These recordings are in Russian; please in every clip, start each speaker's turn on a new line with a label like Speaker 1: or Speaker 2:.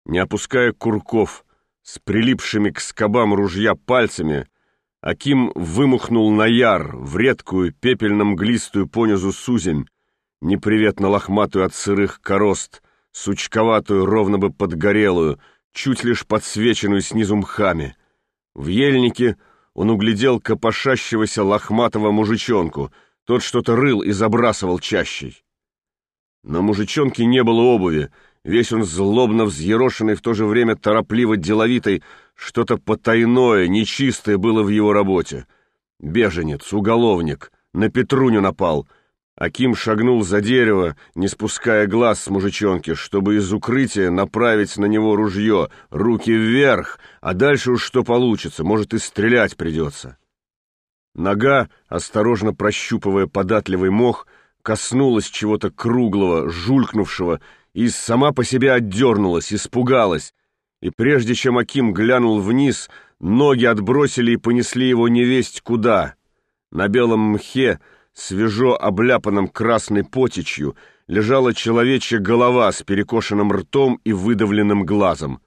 Speaker 1: Не опуская курков, с прилипшими к скобам ружья пальцами, Аким вымухнул на яр в редкую пепельно-мглистую понизу суземь, неприветно лохматую от сырых корост, сучковатую, ровно бы подгорелую, чуть лишь подсвеченную снизу мхами. В ельнике он углядел копошащегося лохматого мужичонку, тот что-то рыл и забрасывал чащей. На мужичонке не было обуви, весь он злобно взъерошенный, в то же время торопливо деловитый, что-то потайное, нечистое было в его работе. Беженец, уголовник, на Петруню напал. Аким шагнул за дерево, не спуская глаз с мужичонки, чтобы из укрытия направить на него ружье, руки вверх, а дальше уж что получится, может, и стрелять придется. Нога, осторожно прощупывая податливый мох, коснулась чего-то круглого, жулькнувшего, и сама по себе отдернулась, испугалась. И прежде чем Аким глянул вниз, ноги отбросили и понесли его невесть куда. На белом мхе, свежо обляпанном красной потечью, лежала человечья голова с перекошенным ртом и выдавленным глазом.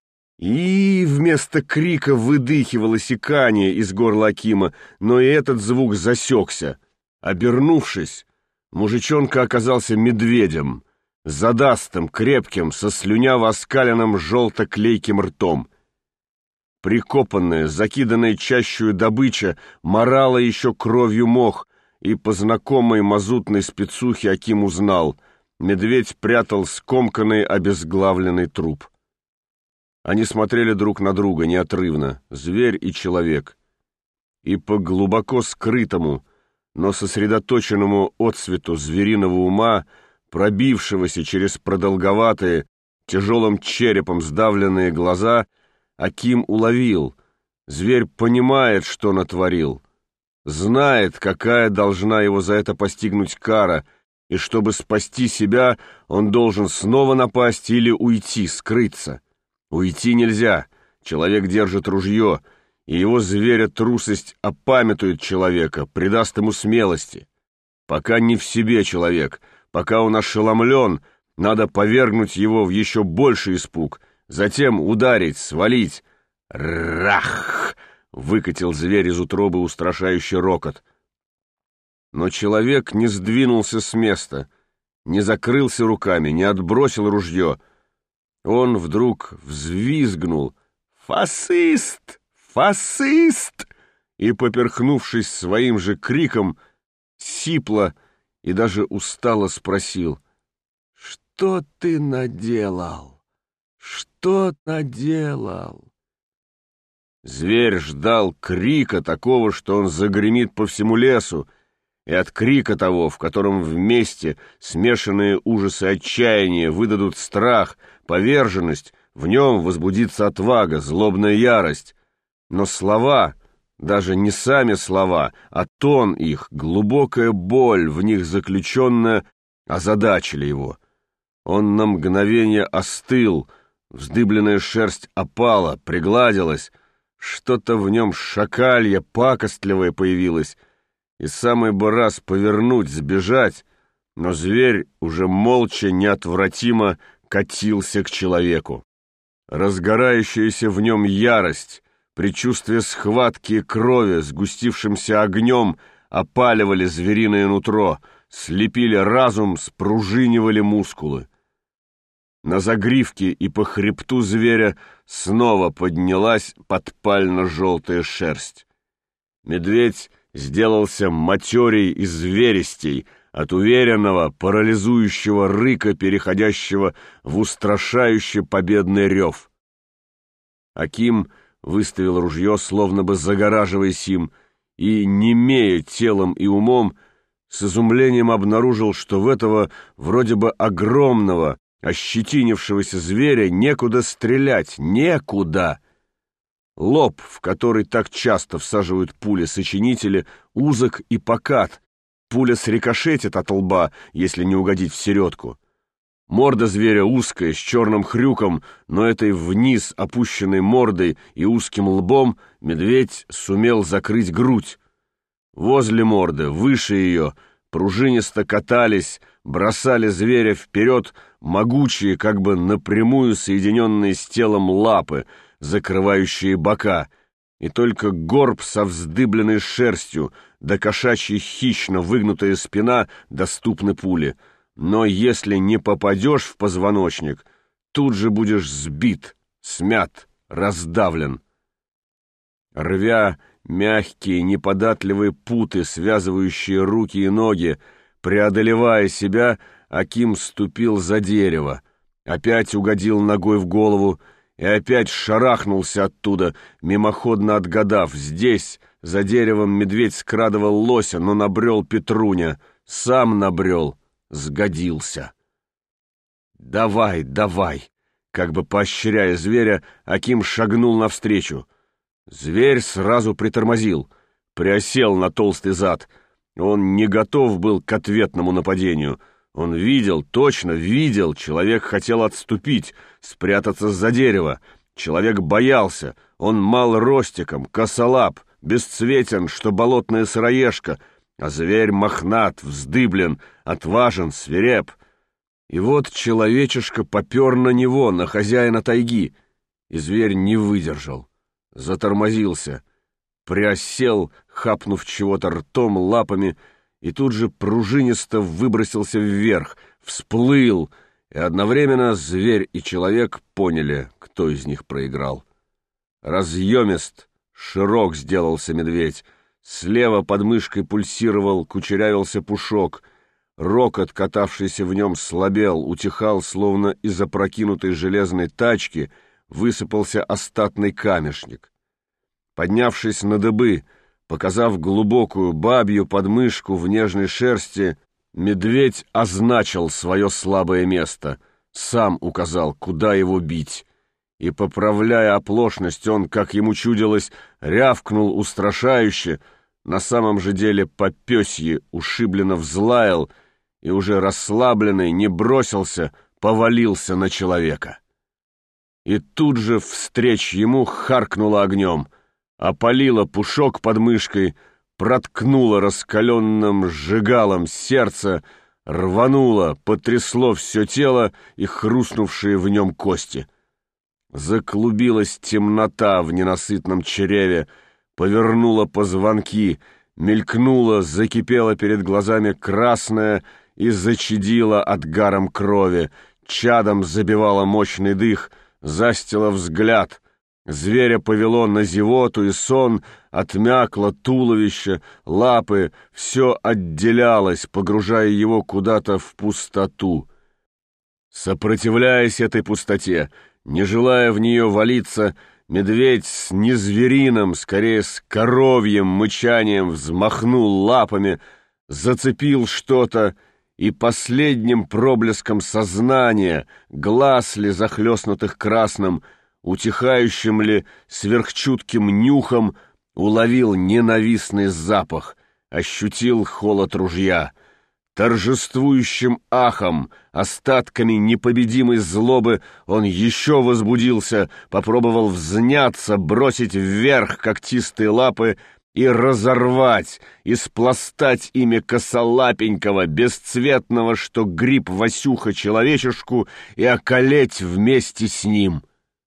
Speaker 1: И вместо крика выдыхивалось икание из горла Акима, но и этот звук засекся. Обернувшись, мужичонка оказался медведем, задастым, крепким, со слюняво оскаленным желто-клейким ртом. Прикопанная, закиданная чащую добыча морала еще кровью мох, и по знакомой мазутной спецухе Аким узнал — медведь прятал скомканный обезглавленный труп. Они смотрели друг на друга неотрывно, зверь и человек, и по глубоко скрытому, но сосредоточенному отсвету звериного ума, пробившегося через продолговатые, тяжелым черепом сдавленные глаза, Аким уловил: зверь понимает, что натворил, знает, какая должна его за это постигнуть кара, и чтобы спасти себя, он должен снова напасть или уйти, скрыться. Уйти нельзя, человек держит ружье, и его зверя трусость опамятует человека, придаст ему смелости. Пока не в себе человек, пока он ошеломлен, надо повергнуть его в еще больший испуг, затем ударить, свалить. «Рах!» — выкатил зверь из утробы устрашающий рокот. Но человек не сдвинулся с места, не закрылся руками, не отбросил ружье. Он вдруг взвизгнул: «Фашист! Фашист!» и, поперхнувшись своим же криком, сипло и даже устало спросил: «Что ты наделал? Что наделал?» Зверь ждал крика такого, что он загремит по всему лесу, и от крика того, в котором вместе смешанные ужасы отчаяния выдадут страх, поверженность, в нем возбудится отвага, злобная ярость. Но слова, даже не сами слова, а тон их, глубокая боль в них заключенная, озадачили его. Он на мгновение остыл, вздыбленная шерсть опала, пригладилась, что-то в нем шакалье, пакостливое появилось, и самый бы раз повернуть, сбежать, но зверь уже молча, неотвратимо катился к человеку. Разгорающаяся в нем ярость, предчувствие схватки и крови, сгустившимся огнем, опаливали звериное нутро, слепили разум, спружинивали мускулы. На загривке и по хребту зверя снова поднялась подпально-желтая шерсть. Медведь сделался матерей и зверистей от уверенного, парализующего рыка, переходящего в устрашающий победный рев. Аким выставил ружье, словно бы загораживаясь им, и, немея телом и умом, с изумлением обнаружил, что в этого вроде бы огромного, ощетинившегося зверя некуда стрелять, некуда. Лоб, в который так часто всаживают пули-сочинители, узок и покат. Пуля срикошетит от лба, если не угодить в середку. Морда зверя узкая, с черным хрюком, но этой вниз опущенной мордой и узким лбом медведь сумел закрыть грудь. Возле морды, выше ее, пружинисто катались, бросали зверя вперед могучие, как бы напрямую соединенные с телом лапы, закрывающие бока, и только горб со вздыбленной шерстью да кошачья хищно выгнутая спина доступны пуле. Но если не попадешь в позвоночник, тут же будешь сбит, смят, раздавлен. Рвя мягкие, неподатливые путы, связывающие руки и ноги, преодолевая себя, Аким ступил за дерево, опять угодил ногой в голову и опять шарахнулся оттуда, мимоходно отгадав: здесь, за деревом, медведь скрадывал лося, но набрел Петруня, сам набрел, сгодился. «Давай, давай!» Как бы поощряя зверя, Аким шагнул навстречу. Зверь сразу притормозил, приосел на толстый зад. Он не готов был к ответному нападению. Он видел, точно видел, человек хотел отступить, спрятаться за дерево. Человек боялся, он мал ростиком, косолап, бесцветен, что болотная сыроежка, а зверь мохнат, вздыблен, отважен, свиреп. И вот человечишка попер на него, на хозяина тайги, и зверь не выдержал, затормозился, приосел, хапнув чего-то ртом, лапами, и тут же пружинисто выбросился вверх, всплыл, и одновременно зверь и человек поняли, кто из них проиграл. Разъемист, широк сделался медведь, слева под мышкой пульсировал, кучерявился пушок, рокот, катавшийся в нем, слабел, утихал, словно из опрокинутой железной тачки высыпался остатный камешник. Поднявшись на дыбы, показав глубокую бабью подмышку в нежной шерсти, медведь означил свое слабое место, сам указал, куда его бить. И, поправляя оплошность, он, как ему чудилось, рявкнул устрашающе, на самом же деле по пёсье ушибленно взлаял и, уже расслабленный, не бросился, повалился на человека. И тут же встреч ему харкнуло огнем, опалило пушок под мышкой, проткнуло раскаленным сжигалом сердце, рвануло, потрясло все тело и хрустнувшие в нем кости. Заклубилась темнота в ненасытном чреве, повернула позвонки, мелькнула, закипела перед глазами красная и зачадила отгаром крови, чадом забивала мощный дых, застила взгляд. Зверя повело на зевоту и сон, отмякло туловище, лапы, все отделялось, погружая его куда-то в пустоту. Сопротивляясь этой пустоте, не желая в нее валиться, медведь с незвериным, скорее с коровьим мычанием взмахнул лапами, зацепил что-то, и последним проблеском сознания, глаз ли захлестнутых красным, утихающим ли сверхчутким нюхом, уловил ненавистный запах, ощутил холод ружья. Торжествующим ахом, остатками непобедимой злобы он еще возбудился, попробовал взняться, бросить вверх когтистые лапы и разорвать, испластать ими косолапенького, бесцветного, что гриб Васюха человечешку, и околеть вместе с ним.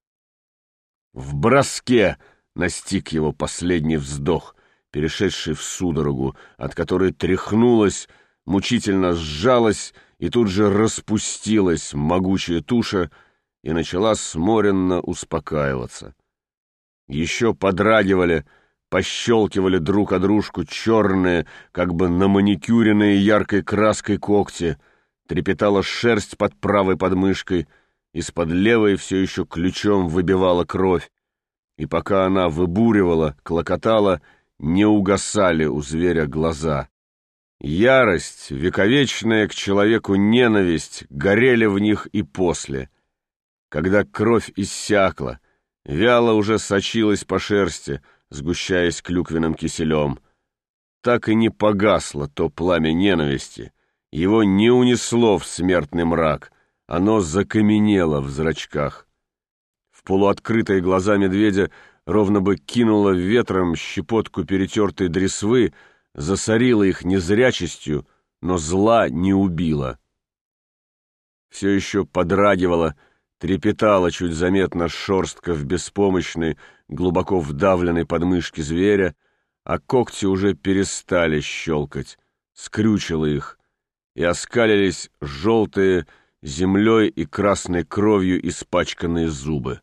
Speaker 1: В броске настиг его последний вздох, перешедший в судорогу, от которой тряхнулась, мучительно сжалась и тут же распустилась могучая туша и начала сморенно успокаиваться. Еще подрагивали, пощелкивали друг о дружку черные, как бы наманикюренные яркой краской когти, трепетала шерсть под правой подмышкой, из-под левой все еще ключом выбивала кровь, и пока она выбуривала, клокотала, не угасали у зверя глаза. Ярость, вековечная к человеку ненависть горели в них и после. Когда кровь иссякла, вяло уже сочилась по шерсти, сгущаясь клюквенным киселем. Так и не погасло то пламя ненависти, его не унесло в смертный мрак, оно закаменело в зрачках. В полуоткрытые глаза медведя ровно бы кинуло ветром щепотку перетертой дресвы, засорила их незрячестью, но зла не убила. Все еще подрагивала, трепетала чуть заметно шерстка в беспомощной, глубоко вдавленной подмышке зверя, а когти уже перестали щелкать, скрючило их, и оскалились желтые землей и красной кровью испачканные зубы.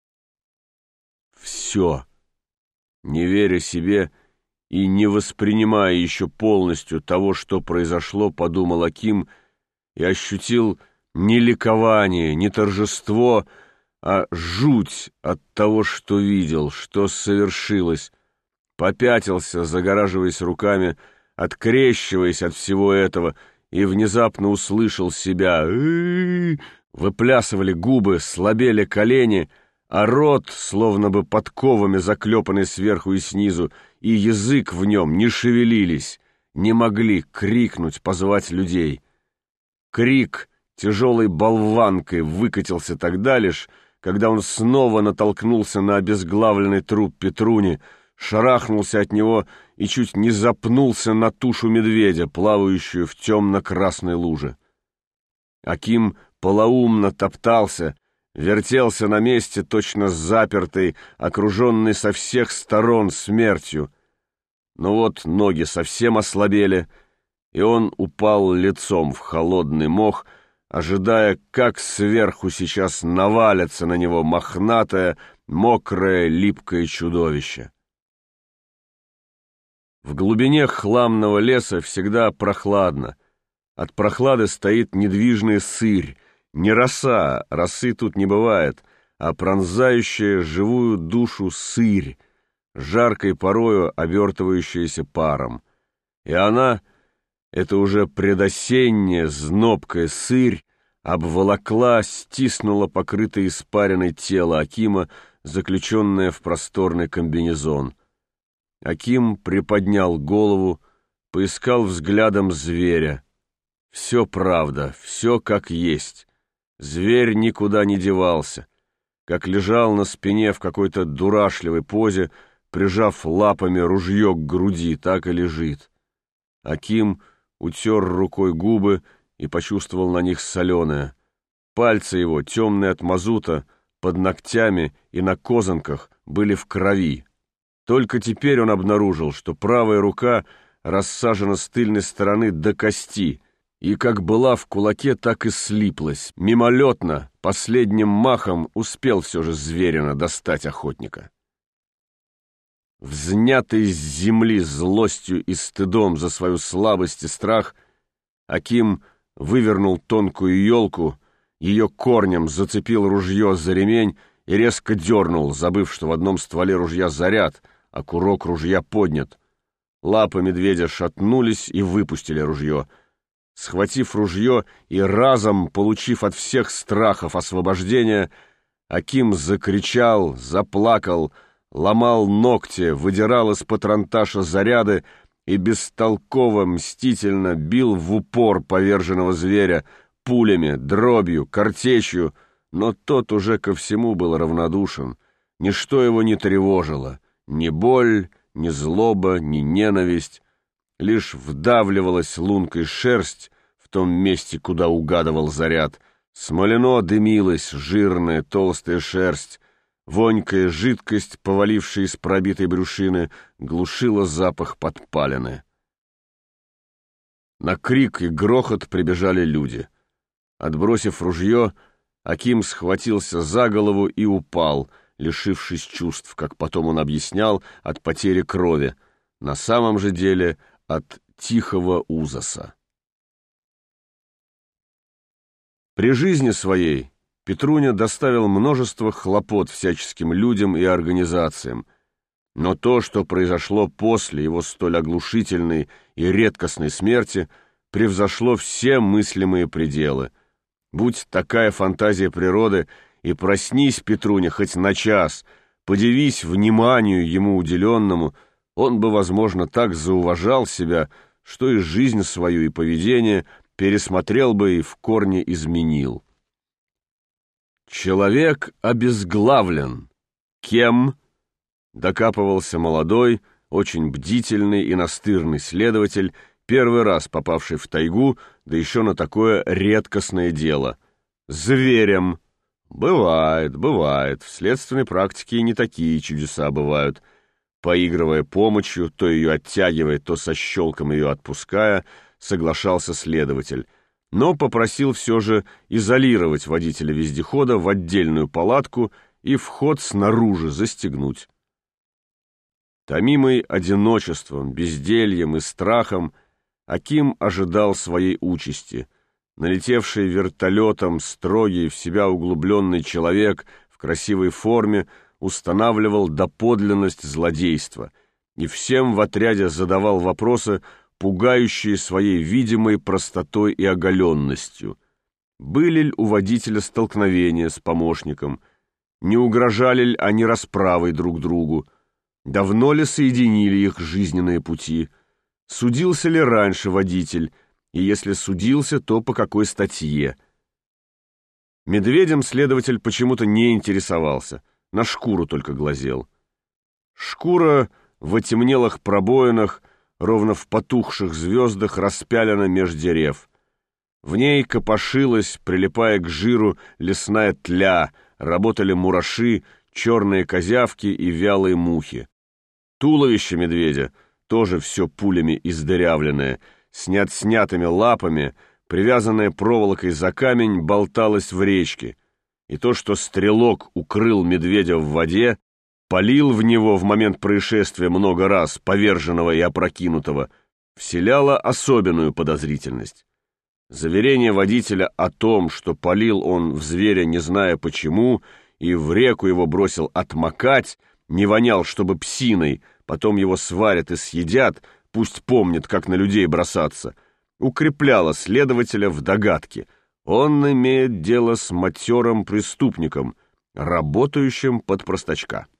Speaker 1: Все, не веря себе и не воспринимая еще полностью того, что произошло, подумал Аким и ощутил не ликование, не торжество, а жуть от того, что видел, что совершилось, попятился, загораживаясь руками, открещиваясь от всего этого, и внезапно услышал себя. Выплясывали губы, слабели колени, а рот, словно бы подковами заклепанный сверху и снизу, и язык в нем не шевелились, не могли крикнуть, позвать людей. Крик тяжелой болванкой выкатился тогда лишь, когда он снова натолкнулся на обезглавленный труп Петруни, шарахнулся от него и чуть не запнулся на тушу медведя, плавающую в темно-красной луже. Аким полоумно топтался, вертелся на месте, точно запертый, окруженный со всех сторон смертью. Но вот ноги совсем ослабели, и он упал лицом в холодный мох, ожидая, как сверху сейчас навалится на него мохнатое, мокрое, липкое чудовище. В глубине хламного леса всегда прохладно. От прохлады стоит недвижная сырь, не роса, росы тут не бывает, а пронзающая живую душу сырь, жаркой порою обертывающаяся паром. И она, это уже предосенняя знобкая сырь, обволокла, стиснула покрытое испариной тело Акима, заключенное в просторный комбинезон. Аким приподнял голову, поискал взглядом зверя. Все правда, все как есть. Зверь никуда не девался. Как лежал на спине в какой-то дурашливой позе, прижав лапами ружье к груди, так и лежит. Аким утер рукой губы и почувствовал на них соленое. Пальцы его, темные от мазута, под ногтями и на козанках, были в крови. Только теперь он обнаружил, что правая рука рассажена с тыльной стороны до кости, и как была в кулаке, так и слиплась. Мимолетно, последним махом успел все же зверина достать охотника. Взнятый с земли злостью и стыдом за свою слабость и страх, Аким вывернул тонкую елку, ее корнем зацепил ружье за ремень и резко дернул, забыв, что в одном стволе ружья заряд, а курок ружья поднят. Лапы медведя шатнулись и выпустили ружье. Схватив ружье и разом получив от всех страхов освобождения, Аким закричал, заплакал, ломал ногти, выдирал из патронташа заряды и бестолково, мстительно бил в упор поверженного зверя пулями, дробью, картечью, но тот уже ко всему был равнодушен. Ничто его не тревожило, ни боль, ни злоба, ни ненависть. Лишь вдавливалась лункой шерсть в том месте, куда угадывал заряд. Смолено дымилась жирная толстая шерсть. Вонькая жидкость, повалившая из пробитой брюшины, глушила запах подпалины. На крик и грохот прибежали люди. Отбросив ружье, Аким схватился за голову и упал, лишившись чувств, как потом он объяснял, от потери крови, на самом же деле от тихого ужаса. При жизни своей Петруня доставил множество хлопот всяческим людям и организациям, но то, что произошло после его столь оглушительной и редкостной смерти, превзошло все мыслимые пределы. Будь такая фантазия природы, и проснись, Петруня, хоть на час, подивись вниманию ему уделенному, он бы, возможно, так зауважал себя, что и жизнь свою, и поведение пересмотрел бы и в корне изменил. Человек обезглавлен. Кем? Докапывался молодой, очень бдительный и настырный следователь, первый раз попавший в тайгу, да еще на такое редкостное дело. Зверем. Бывает, бывает. В следственной практике и не такие чудеса бывают. Поигрывая помощью, то ее оттягивая, то со щелком ее отпуская, соглашался следователь, но попросил все же изолировать водителя вездехода в отдельную палатку и вход снаружи застегнуть. Томимый одиночеством, бездельем и страхом, Аким ожидал своей участи. Налетевший вертолетом строгий, в себя углубленный человек в красивой форме устанавливал доподлинность злодейства и всем в отряде задавал вопросы, пугающие своей видимой простотой и оголенностью. Были ли у водителя столкновения с помощником? Не угрожали ли они расправой друг другу? Давно ли соединили их жизненные пути? Судился ли раньше водитель? И если судился, то по какой статье? Медведем следователь почему-то не интересовался, на шкуру только глазел. Шкура в отемнелых пробоинах, ровно в потухших звездах, распялена меж дерев. В ней копошилась, прилипая к жиру, лесная тля, работали мураши, черные козявки и вялые мухи. Туловище медведя, тоже все пулями издырявленное, с неотснятыми лапами, привязанное проволокой за камень, болталось в речке, и то, что стрелок укрыл медведя в воде, палил в него в момент происшествия много раз, поверженного и опрокинутого, вселяло особенную подозрительность. Заверение водителя о том, что палил он в зверя не зная почему, и в реку его бросил отмокать, не вонял, чтобы псиной, потом его сварят и съедят, пусть помнит, как на людей бросаться, укрепляло следователя в догадке. Он имеет дело с матерым преступником, работающим под простачка.